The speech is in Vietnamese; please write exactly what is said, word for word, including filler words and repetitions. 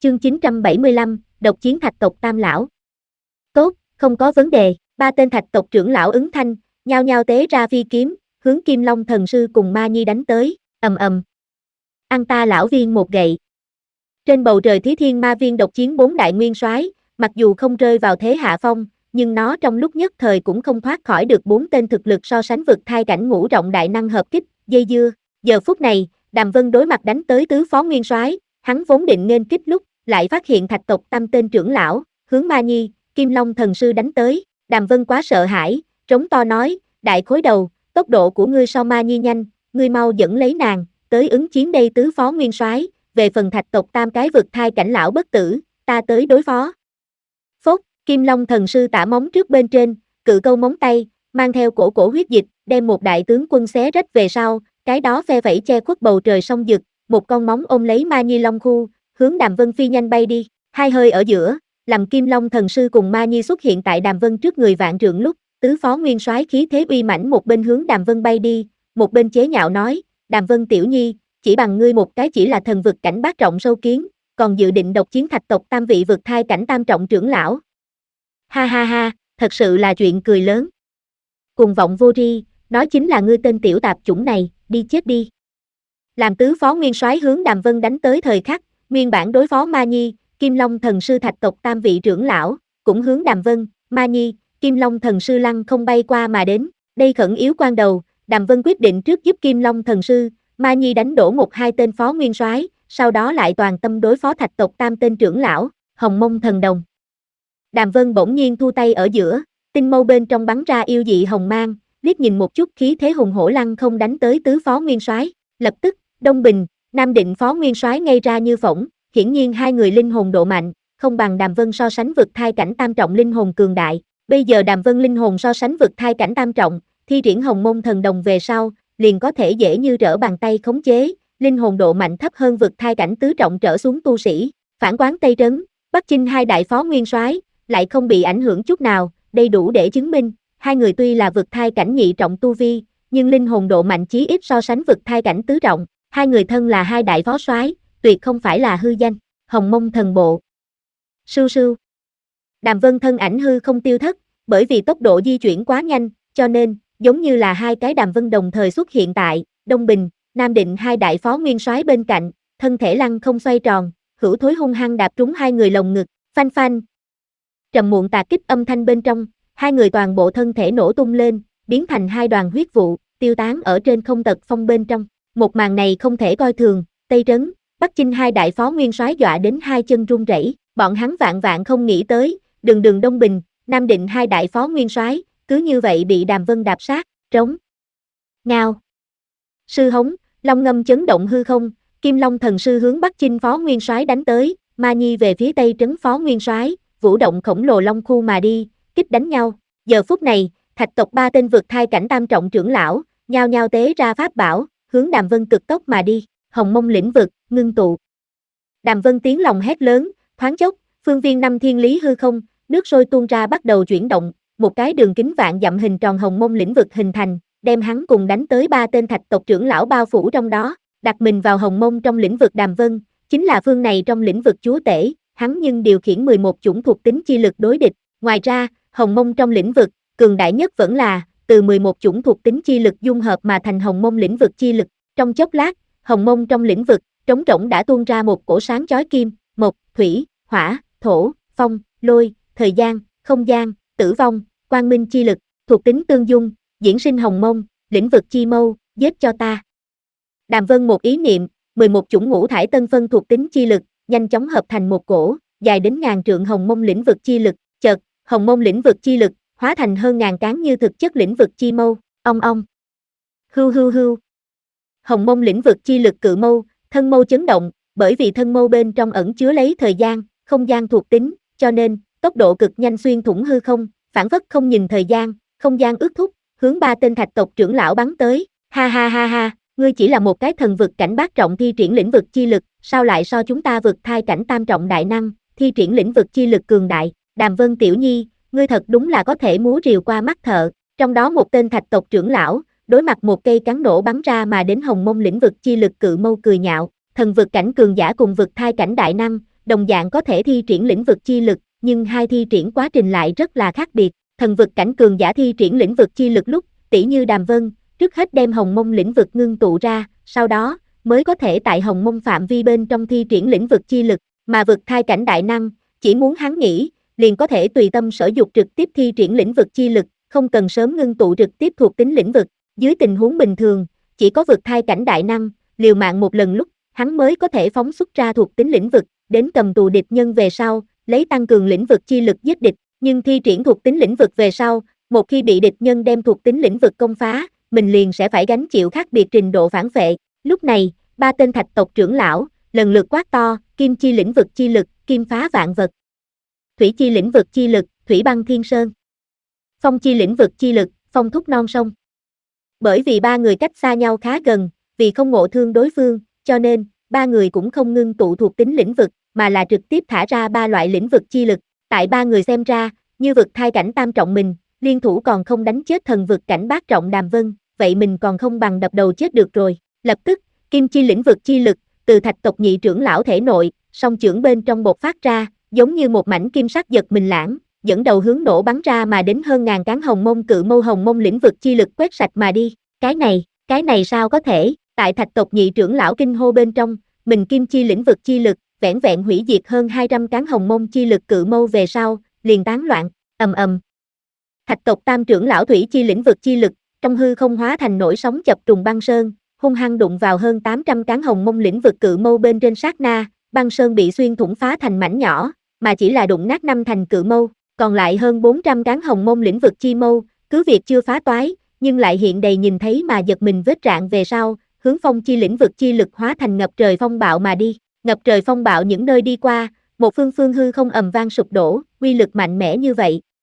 Chương chín trăm bảy mươi lăm, độc chiến thạch tộc Tam lão. Tốt, không có vấn đề. Ba tên thạch tộc trưởng lão ứng thanh, nhao nhao tế ra phi kiếm, hướng Kim Long thần sư cùng Ma Nhi đánh tới, ầm ầm. Ăn ta lão viên một gậy. Trên bầu trời Thí Thiên Ma Viên độc chiến bốn đại nguyên soái, mặc dù không rơi vào thế hạ phong, nhưng nó trong lúc nhất thời cũng không thoát khỏi được bốn tên thực lực so sánh vực thai cảnh ngũ trọng đại năng hợp kích, dây dưa. Giờ phút này, Đàm Vân đối mặt đánh tới tứ phó nguyên soái, hắn vốn định nghênh kích lúc, lại phát hiện thạch tộc Tam tên trưởng lão, hướng Ma Nhi, Kim Long thần sư đánh tới. Đàm Vân quá sợ hãi, trống to nói, đại khối đầu, tốc độ của ngươi so Ma Nhi nhanh, ngươi mau dẫn lấy nàng, tới ứng chiến đây tứ phó nguyên soái. Về phần thạch tộc Tam cái vực thai cảnh lão bất tử, ta tới đối phó. Phốt, Kim Long thần sư tả móng trước bên trên, cự câu móng tay, mang theo cổ cổ huyết dịch, đem một đại tướng quân xé rách về sau, cái đó phe vẫy che khuất bầu trời sông dực, một con móng ôm lấy Ma Nhi Long khu, hướng Đàm Vân phi nhanh bay đi, hai hơi ở giữa, làm Kim Long thần sư cùng Ma Nhi xuất hiện tại Đàm Vân trước người vạn trượng lúc, tứ phó nguyên soái khí thế uy mãnh một bên hướng Đàm Vân bay đi, một bên chế nhạo nói, Đàm Vân tiểu nhi, chỉ bằng ngươi một cái chỉ là thần vực cảnh bát trọng sâu kiến, còn dự định độc chiến thạch tộc Tam vị vực thai cảnh tam trọng trưởng lão. Ha ha ha, thật sự là chuyện cười lớn. Cùng vọng vô tri, nói chính là ngươi tên tiểu tạp chủng này, đi chết đi. Làm tứ phó nguyên soái hướng Đàm Vân đánh tới thời khắc, nguyên bản đối phó Ma Nhi, Kim Long thần sư thạch tộc Tam vị trưởng lão, cũng hướng Đàm Vân, Ma Nhi, Kim Long thần sư lăng không bay qua mà đến. Đây khẩn yếu quan đầu, Đàm Vân quyết định trước giúp Kim Long thần sư, Ma Nhi đánh đổ một hai tên phó nguyên soái, sau đó lại toàn tâm đối phó thạch tộc Tam tên trưởng lão, Hồng Mông thần đồng. Đàm Vân bỗng nhiên thu tay ở giữa, tinh mâu bên trong bắn ra yêu dị hồng mang, liếc nhìn một chút khí thế hùng hổ lăng không đánh tới tứ phó nguyên soái, lập tức, Đông Bình, Nam Định phó nguyên soái ngây ra như phỗng, hiển nhiên hai người linh hồn độ mạnh, không bằng Đàm Vân so sánh vực thai cảnh tam trọng linh hồn cường đại. Bây giờ Đàm Vân linh hồn so sánh vực thai cảnh tam trọng, thi triển Hồng Mông thần đồng về sau, liền có thể dễ như trở bàn tay khống chế, linh hồn độ mạnh thấp hơn vực thai cảnh tứ trọng trở xuống tu sĩ. Phản quán Tây Trấn, Bắc Chinh hai đại phó nguyên soái lại không bị ảnh hưởng chút nào, đây đủ để chứng minh, hai người tuy là vực thai cảnh nhị trọng tu vi, nhưng linh hồn độ mạnh chí ít so sánh vực thai cảnh tứ trọng, hai người thân là hai đại phó soái, tuyệt không phải là hư danh. Hồng Mông thần bộ. Sưu sưu. Đàm Vân thân ảnh hư không tiêu thất, bởi vì tốc độ di chuyển quá nhanh, cho nên, giống như là hai cái Đàm Vân đồng thời xuất hiện tại Đông Bình, Nam Định hai đại phó nguyên soái bên cạnh, thân thể lăng không xoay tròn, hữu thối hung hăng đạp trúng hai người lồng ngực, phanh phanh. Trầm muộn tạc kích âm thanh bên trong, hai người toàn bộ thân thể nổ tung lên, biến thành hai đoàn huyết vụ, tiêu tán ở trên không tật phong bên trong. Một màn này không thể coi thường, Tây Trấn, Bắc Chinh hai đại phó nguyên soái dọa đến hai chân run rẩy, bọn hắn vạn vạn không nghĩ tới, đường đường Đông Bình, Nam Định hai đại phó nguyên soái, cứ như vậy bị Đàm Vân đạp sát, trống. Ngao. Sư hống, long ngâm chấn động hư không, Kim Long thần sư hướng Bắc Chinh phó nguyên soái đánh tới, Ma Nhi về phía Tây Trấn phó nguyên soái, vũ động khổng lồ long khu mà đi, kích đánh nhau. Giờ phút này, thạch tộc ba tên vượt thai cảnh tam trọng trưởng lão, nhao nhao tế ra pháp bảo, hướng Đàm Vân cực tốc mà đi, Hồng Mông lĩnh vực, ngưng tụ. Đàm Vân tiếng lòng hét lớn, thoáng chốc, phương viên năm thiên lý hư không, nước sôi tuôn ra bắt đầu chuyển động, một cái đường kính vạn dặm hình tròn Hồng Mông lĩnh vực hình thành, đem hắn cùng đánh tới ba tên thạch tộc trưởng lão bao phủ trong đó, đặt mình vào Hồng Mông trong lĩnh vực Đàm Vân, chính là phương này trong lĩnh vực chúa tể, hắn nhưng điều khiển mười một chủng thuộc tính chi lực đối địch. Ngoài ra, Hồng Mông trong lĩnh vực, cường đại nhất vẫn là từ mười một chủng thuộc tính chi lực dung hợp mà thành Hồng Mông lĩnh vực chi lực. Trong chốc lát, Hồng Mông trong lĩnh vực, trống rỗng đã tuôn ra một cổ sáng chói kim, mộc, thủy, hỏa, thổ, phong, lôi, thời gian, không gian, tử vong, quang minh chi lực, thuộc tính tương dung, diễn sinh Hồng Mông, lĩnh vực chi mâu, giết cho ta. Đàm Vân một ý niệm, mười một chủng ngũ thải tân phân thuộc tính chi lực, nhanh chóng hợp thành một cổ, dài đến ngàn trượng Hồng Mông lĩnh vực chi lực, chợt, Hồng Mông lĩnh vực chi lực, hóa thành hơn ngàn cán như thực chất lĩnh vực chi mâu, ong ong. Hưu hưu hưu. Hồng Mông lĩnh vực chi lực cự mâu, thân mâu chấn động, bởi vì thân mâu bên trong ẩn chứa lấy thời gian, không gian thuộc tính, cho nên, tốc độ cực nhanh xuyên thủng hư không, phản phất không nhìn thời gian, không gian ước thúc, hướng ba tên thạch tộc trưởng lão bắn tới, ha ha ha ha, ngươi chỉ là một cái thần vực cảnh bát trọng thi triển lĩnh vực chi lực, sao lại so chúng ta vực thai cảnh tam trọng đại năng, thi triển lĩnh vực chi lực cường đại. Đàm Vân tiểu nhi, ngươi thật đúng là có thể múa rìu qua mắt thợ. Trong đó một tên thạch tộc trưởng lão, đối mặt một cây cán nổ bắn ra mà đến Hồng Mông lĩnh vực chi lực cự mâu cười nhạo, thần vực cảnh cường giả cùng vực thai cảnh đại năng, đồng dạng có thể thi triển lĩnh vực chi lực, nhưng hai thi triển quá trình lại rất là khác biệt. Thần vực cảnh cường giả thi triển lĩnh vực chi lực lúc, tỷ như Đàm Vân, trước hết đem hồng mông lĩnh vực ngưng tụ ra, sau đó, mới có thể tại hồng mông phạm vi bên trong thi triển lĩnh vực chi lực, mà vực thai cảnh đại năng, chỉ muốn hắn nghĩ, liền có thể tùy tâm sở dục trực tiếp thi triển lĩnh vực chi lực, không cần sớm ngưng tụ trực tiếp thuộc tính lĩnh vực. Dưới tình huống bình thường, chỉ có vực thai cảnh đại năng, liều mạng một lần lúc, hắn mới có thể phóng xuất ra thuộc tính lĩnh vực, đến cầm tù địch nhân về sau, lấy tăng cường lĩnh vực chi lực giết địch, nhưng thi triển thuộc tính lĩnh vực về sau, một khi bị địch nhân đem thuộc tính lĩnh vực công phá, mình liền sẽ phải gánh chịu khác biệt trình độ phản vệ. Lúc này, ba tên thạch tộc trưởng lão, lần lượt quát to, kim chi lĩnh vực chi lực, kim phá vạn vật. Thủy chi lĩnh vực chi lực, thủy băng thiên sơn. Phong chi lĩnh vực chi lực, phong thúc non sông. Bởi vì ba người cách xa nhau khá gần, vì không ngộ thương đối phương, cho nên, ba người cũng không ngưng tụ thuộc tính lĩnh vực, mà là trực tiếp thả ra ba loại lĩnh vực chi lực. Tại ba người xem ra, như vực thai cảnh tam trọng mình, liên thủ còn không đánh chết thần vực cảnh bát trọng Đàm Vân, vậy mình còn không bằng đập đầu chết được rồi. Lập tức, kim chi lĩnh vực chi lực, từ thạch tộc nhị trưởng lão thể nội, song chưởng bên trong bột phát ra, giống như một mảnh kim sắc giật mình lãng, dẫn đầu hướng nổ bắn ra mà đến hơn ngàn cán hồng mông cự mâu hồng mông lĩnh vực chi lực quét sạch mà đi. Cái này, cái này sao có thể? Tại thạch tộc nhị trưởng lão kinh hô bên trong, mình kim chi lĩnh vực chi lực, vẻn vẹn hủy diệt hơn hai trăm cán hồng mông chi lực cự mâu về sau, liền tán loạn, ầm ầm. Thạch tộc tam trưởng lão thủy chi lĩnh vực chi lực, trong hư không hóa thành nổi sóng chập trùng băng sơn, hung hăng đụng vào hơn tám trăm cán hồng mông lĩnh vực cự mâu bên trên sát na, băng sơn bị xuyên thủng phá thành mảnh nhỏ, mà chỉ là đụng nát năm thành cự mâu, còn lại hơn bốn trăm cán hồng mông lĩnh vực chi mâu, cứ việc chưa phá toái, nhưng lại hiện đầy nhìn thấy mà giật mình vết rạn về sau, hướng phong chi lĩnh vực chi lực hóa thành ngập trời phong bạo mà đi. Ngập trời phong bạo những nơi đi qua, một phương phương hư không ầm vang sụp đổ, uy lực mạnh mẽ như vậy,